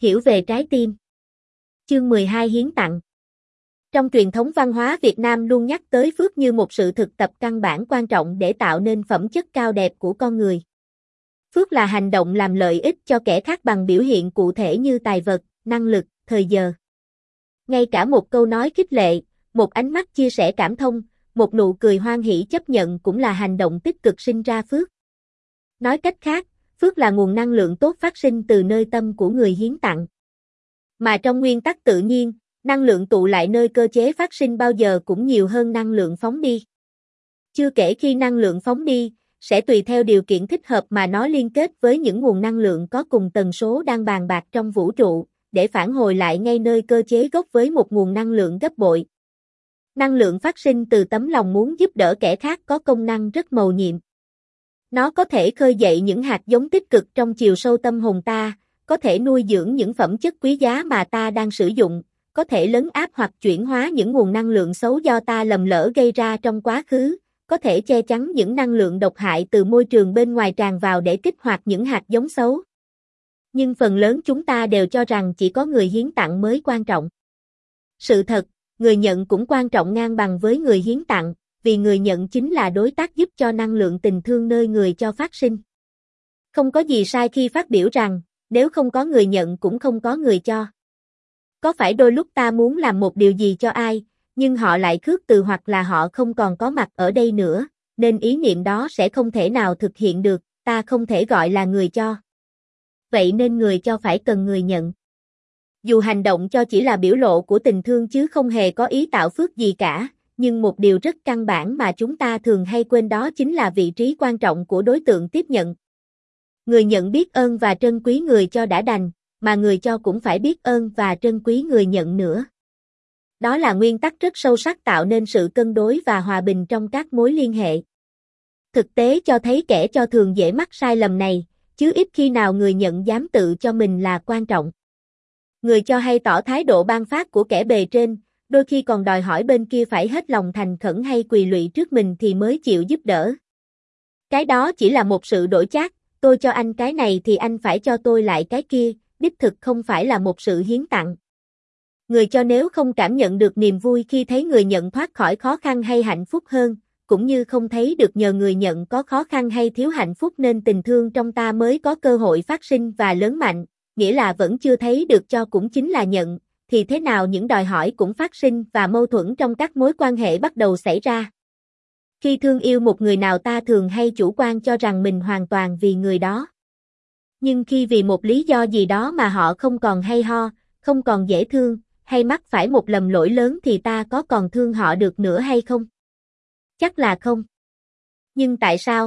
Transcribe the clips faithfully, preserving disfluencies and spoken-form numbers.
Hiểu về trái tim. Chương mười hai Hiến tặng. Trong truyền thống văn hóa Việt Nam luôn nhắc tới phước như một sự thực tập căn bản quan trọng để tạo nên phẩm chất cao đẹp của con người. Phước là hành động làm lợi ích cho kẻ khác bằng biểu hiện cụ thể như tài vật, năng lực, thời giờ. Ngay cả một câu nói khích lệ, một ánh mắt chia sẻ cảm thông, một nụ cười hoan hỉ chấp nhận cũng là hành động tích cực sinh ra phước. Nói cách khác, phước là nguồn năng lượng tốt phát sinh từ nơi tâm của người hiến tặng. Mà trong nguyên tắc tự nhiên, năng lượng tụ lại nơi cơ chế phát sinh bao giờ cũng nhiều hơn năng lượng phóng đi. Chưa kể khi năng lượng phóng đi, sẽ tùy theo điều kiện thích hợp mà nó liên kết với những nguồn năng lượng có cùng tần số đang bàn bạc trong vũ trụ, để phản hồi lại ngay nơi cơ chế gốc với một nguồn năng lượng gấp bội. Năng lượng phát sinh từ tấm lòng muốn giúp đỡ kẻ khác có công năng rất mầu nhiệm. Nó có thể khơi dậy những hạt giống tích cực trong chiều sâu tâm hồn ta, có thể nuôi dưỡng những phẩm chất quý giá mà ta đang sử dụng, có thể lấn áp hoặc chuyển hóa những nguồn năng lượng xấu do ta lầm lỡ gây ra trong quá khứ, có thể che chắn những năng lượng độc hại từ môi trường bên ngoài tràn vào để kích hoạt những hạt giống xấu. Nhưng phần lớn chúng ta đều cho rằng chỉ có người hiến tặng mới quan trọng. Sự thật, người nhận cũng quan trọng ngang bằng với người hiến tặng, vì người nhận chính là đối tác giúp cho năng lượng tình thương nơi người cho phát sinh. Không có gì sai khi phát biểu rằng, nếu không có người nhận cũng không có người cho. Có phải đôi lúc ta muốn làm một điều gì cho ai, nhưng họ lại khước từ hoặc là họ không còn có mặt ở đây nữa, nên ý niệm đó sẽ không thể nào thực hiện được, ta không thể gọi là người cho. Vậy nên người cho phải cần người nhận. Dù hành động cho chỉ là biểu lộ của tình thương chứ không hề có ý tạo phước gì cả, nhưng một điều rất căn bản mà chúng ta thường hay quên đó chính là vị trí quan trọng của đối tượng tiếp nhận. Người nhận biết ơn và trân quý người cho đã đành, mà người cho cũng phải biết ơn và trân quý người nhận nữa. Đó là nguyên tắc rất sâu sắc tạo nên sự cân đối và hòa bình trong các mối liên hệ. Thực tế cho thấy kẻ cho thường dễ mắc sai lầm này, chứ ít khi nào người nhận dám tự cho mình là quan trọng. Người cho hay tỏ thái độ ban phát của kẻ bề trên, đôi khi còn đòi hỏi bên kia phải hết lòng thành khẩn hay quỳ lụy trước mình thì mới chịu giúp đỡ. Cái đó chỉ là một sự đổi chác, tôi cho anh cái này thì anh phải cho tôi lại cái kia, đích thực không phải là một sự hiến tặng. Người cho nếu không cảm nhận được niềm vui khi thấy người nhận thoát khỏi khó khăn hay hạnh phúc hơn, cũng như không thấy được nhờ người nhận có khó khăn hay thiếu hạnh phúc nên tình thương trong ta mới có cơ hội phát sinh và lớn mạnh, nghĩa là vẫn chưa thấy được cho cũng chính là nhận, thì thế nào những đòi hỏi cũng phát sinh và mâu thuẫn trong các mối quan hệ bắt đầu xảy ra. Khi thương yêu một người nào ta thường hay chủ quan cho rằng mình hoàn toàn vì người đó. Nhưng khi vì một lý do gì đó mà họ không còn hay ho, không còn dễ thương, hay mắc phải một lầm lỗi lớn thì ta có còn thương họ được nữa hay không? Chắc là không. Nhưng tại sao?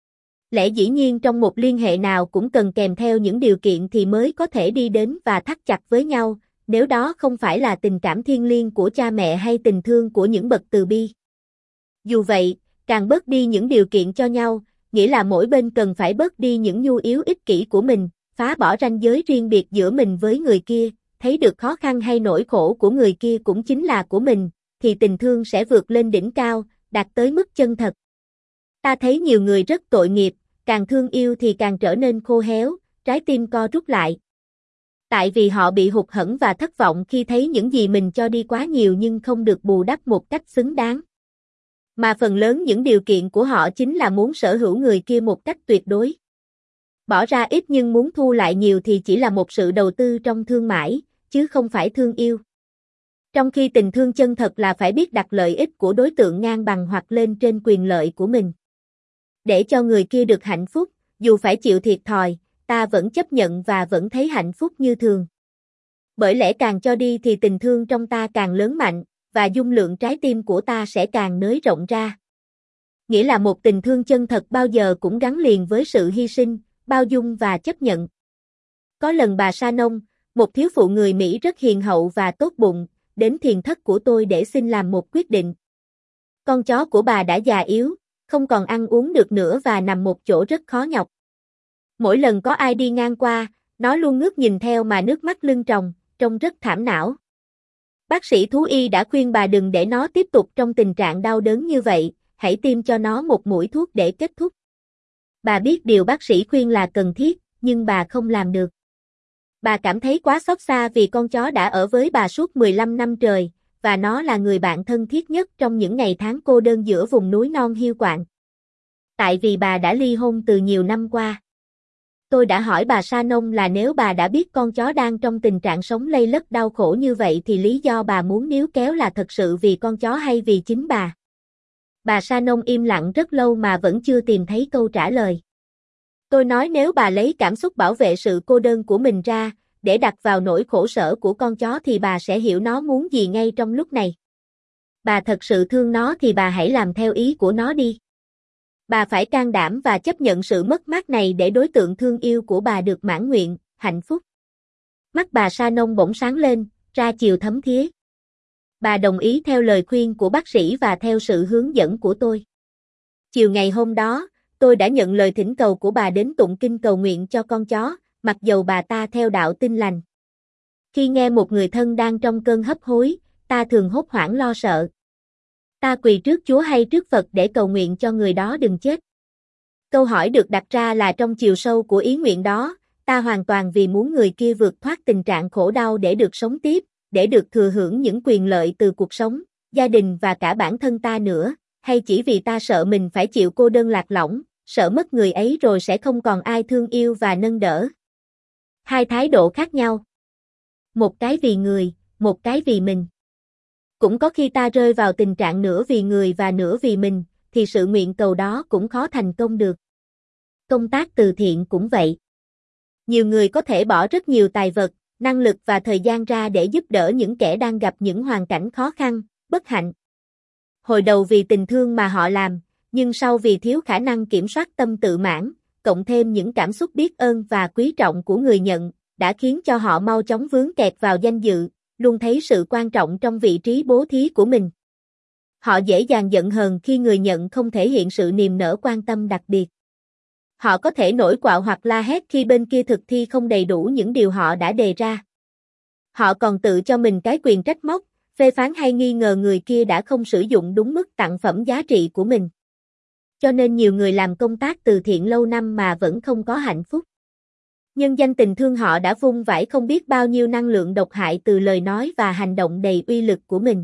Lẽ dĩ nhiên trong một liên hệ nào cũng cần kèm theo những điều kiện thì mới có thể đi đến và thắt chặt với nhau, nếu đó không phải là tình cảm thiêng liêng của cha mẹ hay tình thương của những bậc từ bi. Dù vậy, càng bớt đi những điều kiện cho nhau, nghĩa là mỗi bên cần phải bớt đi những nhu yếu ích kỷ của mình, phá bỏ ranh giới riêng biệt giữa mình với người kia, thấy được khó khăn hay nỗi khổ của người kia cũng chính là của mình, thì tình thương sẽ vượt lên đỉnh cao, đạt tới mức chân thật. Ta thấy nhiều người rất tội nghiệp, càng thương yêu thì càng trở nên khô héo, trái tim co rút lại. Tại vì họ bị hụt hẫng và thất vọng khi thấy những gì mình cho đi quá nhiều nhưng không được bù đắp một cách xứng đáng. Mà phần lớn những điều kiện của họ chính là muốn sở hữu người kia một cách tuyệt đối. Bỏ ra ít nhưng muốn thu lại nhiều thì chỉ là một sự đầu tư trong thương mại, chứ không phải thương yêu. Trong khi tình thương chân thật là phải biết đặt lợi ích của đối tượng ngang bằng hoặc lên trên quyền lợi của mình. Để cho người kia được hạnh phúc, dù phải chịu thiệt thòi, ta vẫn chấp nhận và vẫn thấy hạnh phúc như thường. Bởi lẽ càng cho đi thì tình thương trong ta càng lớn mạnh, và dung lượng trái tim của ta sẽ càng nới rộng ra. Nghĩa là một tình thương chân thật bao giờ cũng gắn liền với sự hy sinh, bao dung và chấp nhận. Có lần bà Sa Nông, một thiếu phụ người Mỹ rất hiền hậu và tốt bụng, đến thiền thất của tôi để xin làm một quyết định. Con chó của bà đã già yếu, không còn ăn uống được nữa và nằm một chỗ rất khó nhọc. Mỗi lần có ai đi ngang qua, nó luôn ngước nhìn theo mà nước mắt lưng tròng, trông rất thảm não. Bác sĩ thú y đã khuyên bà đừng để nó tiếp tục trong tình trạng đau đớn như vậy, hãy tiêm cho nó một mũi thuốc để kết thúc. Bà biết điều bác sĩ khuyên là cần thiết, nhưng bà không làm được. Bà cảm thấy quá xót xa vì con chó đã ở với bà suốt mười lăm năm trời, và nó là người bạn thân thiết nhất trong những ngày tháng cô đơn giữa vùng núi non hiu quạnh. Tại vì bà đã ly hôn từ nhiều năm qua. Tôi đã hỏi bà Sa Nông là nếu bà đã biết con chó đang trong tình trạng sống lây lất đau khổ như vậy thì lý do bà muốn níu kéo là thật sự vì con chó hay vì chính bà. Bà Sa Nông im lặng rất lâu mà vẫn chưa tìm thấy câu trả lời. Tôi nói nếu bà lấy cảm xúc bảo vệ sự cô đơn của mình ra, để đặt vào nỗi khổ sở của con chó thì bà sẽ hiểu nó muốn gì ngay trong lúc này. Bà thật sự thương nó thì bà hãy làm theo ý của nó đi. Bà phải can đảm và chấp nhận sự mất mát này để đối tượng thương yêu của bà được mãn nguyện, hạnh phúc. Mắt bà Sa Nông bỗng sáng lên, ra chiều thấm thía. Bà đồng ý theo lời khuyên của bác sĩ và theo sự hướng dẫn của tôi. Chiều ngày hôm đó, tôi đã nhận lời thỉnh cầu của bà đến tụng kinh cầu nguyện cho con chó, mặc dầu bà ta theo đạo Tin Lành. Khi nghe một người thân đang trong cơn hấp hối, ta thường hốt hoảng lo sợ. Ta quỳ trước Chúa hay trước Phật để cầu nguyện cho người đó đừng chết. Câu hỏi được đặt ra là trong chiều sâu của ý nguyện đó, ta hoàn toàn vì muốn người kia vượt thoát tình trạng khổ đau để được sống tiếp, để được thừa hưởng những quyền lợi từ cuộc sống, gia đình và cả bản thân ta nữa, hay chỉ vì ta sợ mình phải chịu cô đơn lạc lõng, sợ mất người ấy rồi sẽ không còn ai thương yêu và nâng đỡ. Hai thái độ khác nhau. Một cái vì người, một cái vì mình. Cũng có khi ta rơi vào tình trạng nửa vì người và nửa vì mình, thì sự nguyện cầu đó cũng khó thành công được. Công tác từ thiện cũng vậy. Nhiều người có thể bỏ rất nhiều tài vật, năng lực và thời gian ra để giúp đỡ những kẻ đang gặp những hoàn cảnh khó khăn, bất hạnh. Hồi đầu vì tình thương mà họ làm, nhưng sau vì thiếu khả năng kiểm soát tâm tự mãn, cộng thêm những cảm xúc biết ơn và quý trọng của người nhận, đã khiến cho họ mau chóng vướng kẹt vào danh dự, luôn thấy sự quan trọng trong vị trí bố thí của mình. Họ dễ dàng giận hờn khi người nhận không thể hiện sự niềm nở quan tâm đặc biệt. Họ có thể nổi quạo hoặc la hét khi bên kia thực thi không đầy đủ những điều họ đã đề ra. Họ còn tự cho mình cái quyền trách móc, phê phán hay nghi ngờ người kia đã không sử dụng đúng mức tặng phẩm giá trị của mình. Cho nên nhiều người làm công tác từ thiện lâu năm mà vẫn không có hạnh phúc. Nhân danh tình thương họ đã vung vãi không biết bao nhiêu năng lượng độc hại từ lời nói và hành động đầy uy lực của mình.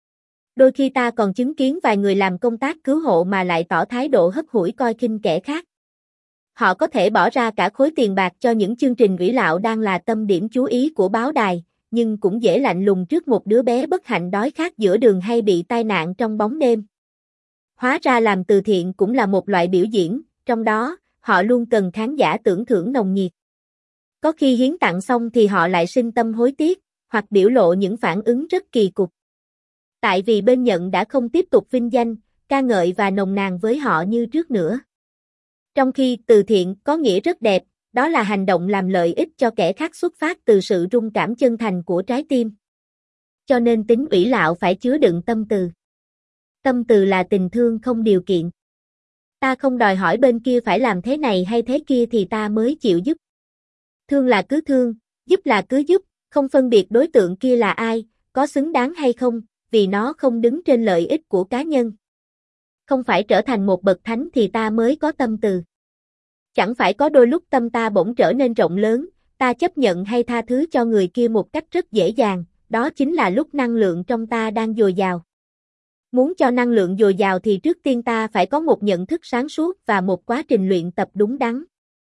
Đôi khi ta còn chứng kiến vài người làm công tác cứu hộ mà lại tỏ thái độ hất hủi coi khinh kẻ khác. Họ có thể bỏ ra cả khối tiền bạc cho những chương trình ủy lạo đang là tâm điểm chú ý của báo đài, nhưng cũng dễ lạnh lùng trước một đứa bé bất hạnh đói khát giữa đường hay bị tai nạn trong bóng đêm. Hóa ra làm từ thiện cũng là một loại biểu diễn, trong đó, họ luôn cần khán giả tưởng thưởng nồng nhiệt. Có khi hiến tặng xong thì họ lại sinh tâm hối tiếc, hoặc biểu lộ những phản ứng rất kỳ cục. Tại vì bên nhận đã không tiếp tục vinh danh, ca ngợi và nồng nàn với họ như trước nữa. Trong khi từ thiện có nghĩa rất đẹp, đó là hành động làm lợi ích cho kẻ khác xuất phát từ sự rung cảm chân thành của trái tim. Cho nên tính ủy lạo phải chứa đựng tâm từ. Tâm từ là tình thương không điều kiện. Ta không đòi hỏi bên kia phải làm thế này hay thế kia thì ta mới chịu giúp. Thương là cứ thương, giúp là cứ giúp, không phân biệt đối tượng kia là ai, có xứng đáng hay không, vì nó không đứng trên lợi ích của cá nhân. Không phải trở thành một bậc thánh thì ta mới có tâm từ. Chẳng phải có đôi lúc tâm ta bỗng trở nên rộng lớn, ta chấp nhận hay tha thứ cho người kia một cách rất dễ dàng, đó chính là lúc năng lượng trong ta đang dồi dào. Muốn cho năng lượng dồi dào thì trước tiên ta phải có một nhận thức sáng suốt và một quá trình luyện tập đúng đắn.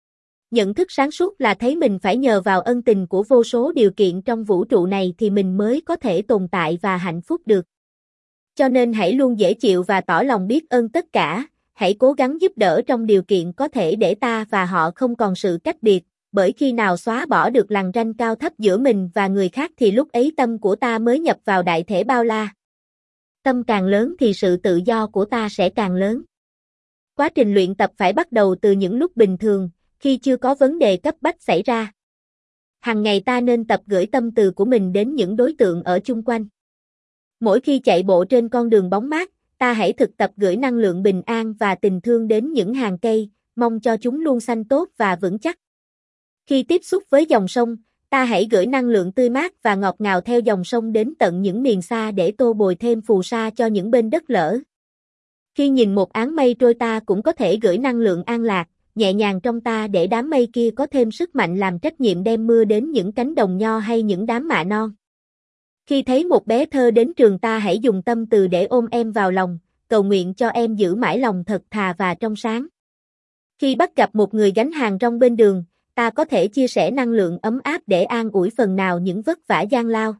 Nhận thức sáng suốt là thấy mình phải nhờ vào ân tình của vô số điều kiện trong vũ trụ này thì mình mới có thể tồn tại và hạnh phúc được. Cho nên hãy luôn dễ chịu và tỏ lòng biết ơn tất cả, hãy cố gắng giúp đỡ trong điều kiện có thể để ta và họ không còn sự cách biệt, bởi khi nào xóa bỏ được lằn ranh cao thấp giữa mình và người khác thì lúc ấy tâm của ta mới nhập vào đại thể bao la. Tâm càng lớn thì sự tự do của ta sẽ càng lớn. Quá trình luyện tập phải bắt đầu từ những lúc bình thường, khi chưa có vấn đề cấp bách xảy ra. Hằng ngày ta nên tập gửi tâm từ của mình đến những đối tượng ở chung quanh. Mỗi khi chạy bộ trên con đường bóng mát, ta hãy thực tập gửi năng lượng bình an và tình thương đến những hàng cây, mong cho chúng luôn xanh tốt và vững chắc. Khi tiếp xúc với dòng sông, ta hãy gửi năng lượng tươi mát và ngọt ngào theo dòng sông đến tận những miền xa để tô bồi thêm phù sa cho những bên đất lở. Khi nhìn một áng mây trôi ta cũng có thể gửi năng lượng an lạc, nhẹ nhàng trong ta để đám mây kia có thêm sức mạnh làm trách nhiệm đem mưa đến những cánh đồng nho hay những đám mạ non. Khi thấy một bé thơ đến trường ta hãy dùng tâm từ để ôm em vào lòng, cầu nguyện cho em giữ mãi lòng thật thà và trong sáng. Khi bắt gặp một người gánh hàng rong bên đường, ta có thể chia sẻ năng lượng ấm áp để an ủi phần nào những vất vả gian lao.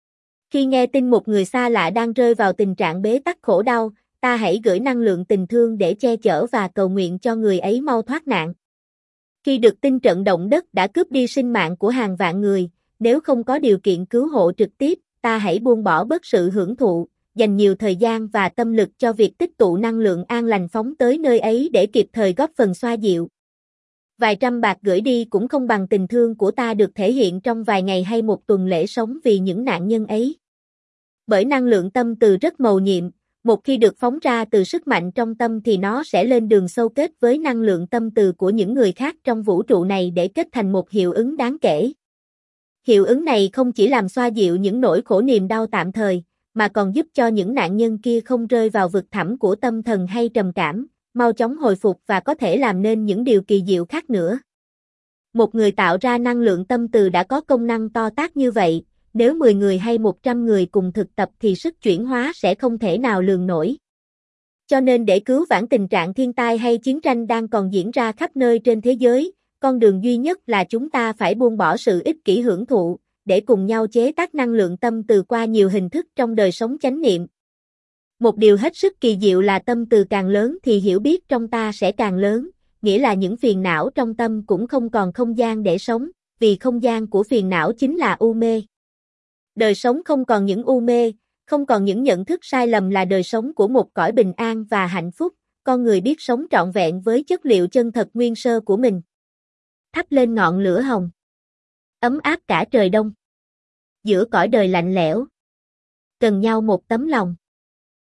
Khi nghe tin một người xa lạ đang rơi vào tình trạng bế tắc khổ đau, ta hãy gửi năng lượng tình thương để che chở và cầu nguyện cho người ấy mau thoát nạn. Khi được tin trận động đất đã cướp đi sinh mạng của hàng vạn người, nếu không có điều kiện cứu hộ trực tiếp, ta hãy buông bỏ bớt sự hưởng thụ, dành nhiều thời gian và tâm lực cho việc tích tụ năng lượng an lành phóng tới nơi ấy để kịp thời góp phần xoa dịu. Vài trăm bạc gửi đi cũng không bằng tình thương của ta được thể hiện trong vài ngày hay một tuần lễ sống vì những nạn nhân ấy. Bởi năng lượng tâm từ rất mầu nhiệm, một khi được phóng ra từ sức mạnh trong tâm thì nó sẽ lên đường sâu kết với năng lượng tâm từ của những người khác trong vũ trụ này để kết thành một hiệu ứng đáng kể. Hiệu ứng này không chỉ làm xoa dịu những nỗi khổ niềm đau tạm thời, mà còn giúp cho những nạn nhân kia không rơi vào vực thẳm của tâm thần hay trầm cảm, mau chóng hồi phục và có thể làm nên những điều kỳ diệu khác nữa. Một người tạo ra năng lượng tâm từ đã có công năng to tát như vậy, nếu mười người hay một trăm người cùng thực tập thì sức chuyển hóa sẽ không thể nào lường nổi. Cho nên để cứu vãn tình trạng thiên tai hay chiến tranh đang còn diễn ra khắp nơi trên thế giới, con đường duy nhất là chúng ta phải buông bỏ sự ích kỷ hưởng thụ, để cùng nhau chế tác năng lượng tâm từ qua nhiều hình thức trong đời sống chánh niệm. Một điều hết sức kỳ diệu là tâm từ càng lớn thì hiểu biết trong ta sẽ càng lớn, nghĩa là những phiền não trong tâm cũng không còn không gian để sống, vì không gian của phiền não chính là u mê. Đời sống không còn những u mê, không còn những nhận thức sai lầm là đời sống của một cõi bình an và hạnh phúc, con người biết sống trọn vẹn với chất liệu chân thật nguyên sơ của mình. Thắp lên ngọn lửa hồng, ấm áp cả trời đông. Giữa cõi đời lạnh lẽo, cần nhau một tấm lòng.